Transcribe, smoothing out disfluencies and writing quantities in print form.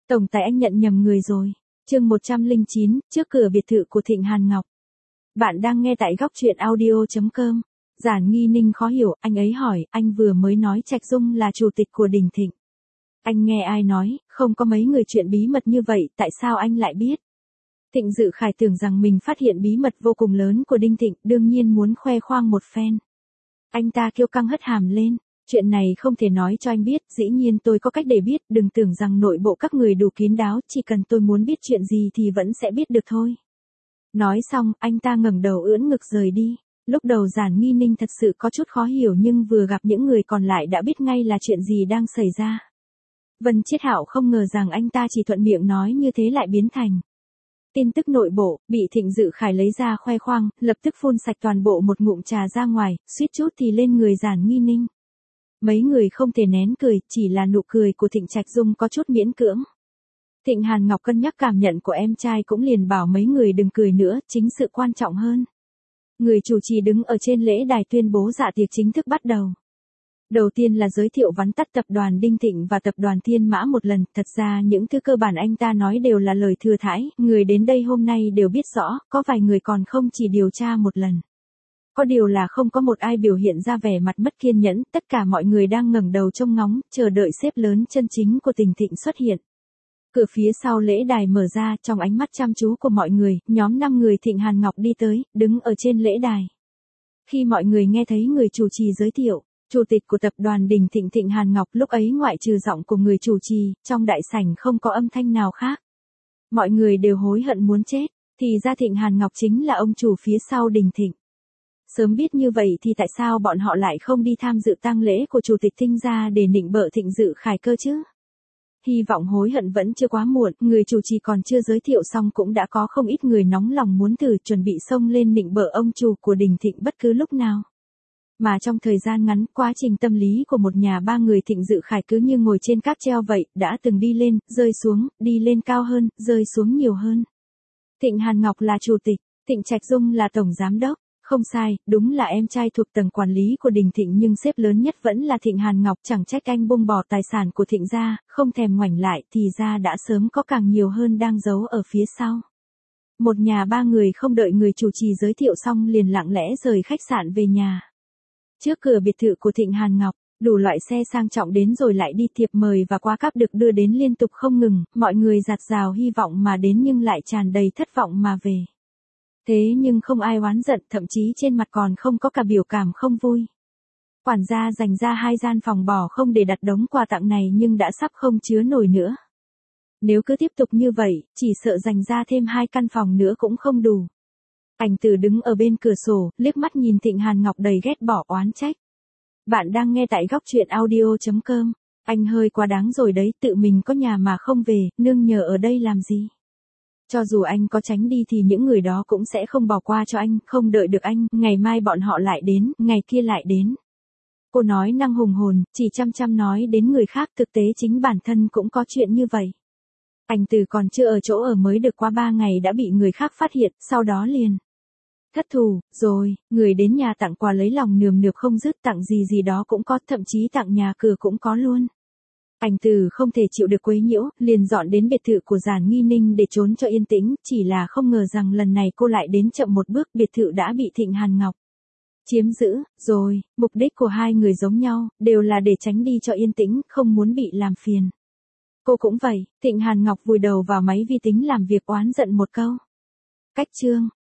Tổng tài anh nhận nhầm người rồi. Chương 109, trước cửa biệt thự của Thịnh Hàn Ngọc. Bạn đang nghe tại góc truyện audio.com. Giản Nghi Ninh khó hiểu, anh ấy hỏi, anh vừa mới nói Trạch Dung là chủ tịch của Đình Thịnh. Anh nghe ai nói, không có mấy người chuyện bí mật như vậy, tại sao anh lại biết? Thịnh Dự Khải tưởng rằng mình phát hiện bí mật vô cùng lớn của Đinh Thịnh, đương nhiên muốn khoe khoang một phen. Anh ta kiêu căng hất hàm lên. Chuyện này không thể nói cho anh biết, dĩ nhiên tôi có cách để biết, đừng tưởng rằng nội bộ các người đủ kín đáo, chỉ cần tôi muốn biết chuyện gì thì vẫn sẽ biết được thôi. Nói xong, anh ta ngẩng đầu ưỡn ngực rời đi. Lúc đầu Giản Nghi Ninh thật sự có chút khó hiểu nhưng vừa gặp những người còn lại đã biết ngay là chuyện gì đang xảy ra. Vân Chiết Hạo không ngờ rằng anh ta chỉ thuận miệng nói như thế lại biến thành tin tức nội bộ, bị Thịnh Dự Khải lấy ra khoe khoang, lập tức phun sạch toàn bộ một ngụm trà ra ngoài, suýt chút thì lên người Giản Nghi Ninh. Mấy người không thể nén cười, chỉ là nụ cười của Thịnh Trạch Dung có chút miễn cưỡng. Thịnh Hàn Ngọc cân nhắc cảm nhận của em trai cũng liền bảo mấy người đừng cười nữa, chính sự quan trọng hơn. Người chủ trì đứng ở trên lễ đài tuyên bố dạ tiệc chính thức bắt đầu. Đầu tiên là giới thiệu vắn tắt tập đoàn Đinh Thịnh và tập đoàn Thiên Mã một lần, thật ra những thứ cơ bản anh ta nói đều là lời thừa thãi, người đến đây hôm nay đều biết rõ, có vài người còn không chỉ điều tra một lần. Có điều là không có một ai biểu hiện ra vẻ mặt mất kiên nhẫn, tất cả mọi người đang ngẩng đầu trông ngóng, chờ đợi sếp lớn chân chính của Đình Thịnh xuất hiện. Cửa phía sau lễ đài mở ra, trong ánh mắt chăm chú của mọi người, nhóm 5 người Thịnh Hàn Ngọc đi tới, đứng ở trên lễ đài. Khi mọi người nghe thấy người chủ trì giới thiệu, chủ tịch của tập đoàn Đình Thịnh Thịnh Hàn Ngọc, lúc ấy ngoại trừ giọng của người chủ trì, trong đại sảnh không có âm thanh nào khác. Mọi người đều hối hận muốn chết, thì ra Thịnh Hàn Ngọc chính là ông chủ phía sau Đình Thịnh. Sớm biết như vậy thì tại sao bọn họ lại không đi tham dự tang lễ của chủ tịch Thinh gia để nịnh bợ Thịnh Dự Khải cơ chứ? Hy vọng hối hận vẫn chưa quá muộn, người chủ trì còn chưa giới thiệu xong cũng đã có không ít người nóng lòng muốn thử chuẩn bị xông lên nịnh bợ ông chủ của Đình Thịnh bất cứ lúc nào. Mà trong thời gian ngắn, quá trình tâm lý của một nhà ba người Thịnh Dự Khải cứ như ngồi trên cáp treo vậy, đã từng đi lên, rơi xuống, đi lên cao hơn, rơi xuống nhiều hơn. Thịnh Hàn Ngọc là chủ tịch, Thịnh Trạch Dung là tổng giám đốc. Không sai, đúng là em trai thuộc tầng quản lý của Đình Thịnh nhưng sếp lớn nhất vẫn là Thịnh Hàn Ngọc, chẳng trách anh buông bỏ tài sản của Thịnh gia, không thèm ngoảnh lại thì ra đã sớm có càng nhiều hơn đang giấu ở phía sau. Một nhà ba người không đợi người chủ trì giới thiệu xong liền lặng lẽ rời khách sạn về nhà. Trước cửa biệt thự của Thịnh Hàn Ngọc, đủ loại xe sang trọng đến rồi lại đi, thiệp mời và quà cáp được đưa đến liên tục không ngừng, mọi người dạt dào hy vọng mà đến nhưng lại tràn đầy thất vọng mà về. Thế nhưng không ai oán giận, thậm chí trên mặt còn không có cả biểu cảm không vui. Quản gia dành ra 2 gian phòng bỏ không để đặt đống quà tặng này nhưng đã sắp không chứa nổi nữa. Nếu cứ tiếp tục như vậy, chỉ sợ dành ra thêm 2 căn phòng nữa cũng không đủ. Ảnh Tử đứng ở bên cửa sổ, liếc mắt nhìn Thịnh Hàn Ngọc đầy ghét bỏ oán trách. Bạn đang nghe tại góc truyện audio.com. Anh hơi quá đáng rồi đấy, tự mình có nhà mà không về, nương nhờ ở đây làm gì? Cho dù anh có tránh đi thì những người đó cũng sẽ không bỏ qua cho anh, không đợi được anh, ngày mai bọn họ lại đến, ngày kia lại đến. Cô nói năng hùng hồn, chỉ chăm nói đến người khác, thực tế chính bản thân cũng có chuyện như vậy. Ảnh Tử còn chưa ở chỗ ở mới được qua 3 ngày đã bị người khác phát hiện, sau đó liền thất thù, rồi, người đến nhà tặng quà lấy lòng nườm nượp không dứt, tặng gì gì đó cũng có, thậm chí tặng nhà cửa cũng có luôn. Ảnh Tử không thể chịu được quấy nhiễu, liền dọn đến biệt thự của Giản Nghi Ninh để trốn cho yên tĩnh, chỉ là không ngờ rằng lần này cô lại đến chậm một bước, biệt thự đã bị Thịnh Hàn Ngọc chiếm giữ, rồi, mục đích của hai người giống nhau, đều là để tránh đi cho yên tĩnh, không muốn bị làm phiền. Cô cũng vậy, Thịnh Hàn Ngọc vùi đầu vào máy vi tính làm việc oán giận một câu. Cách chương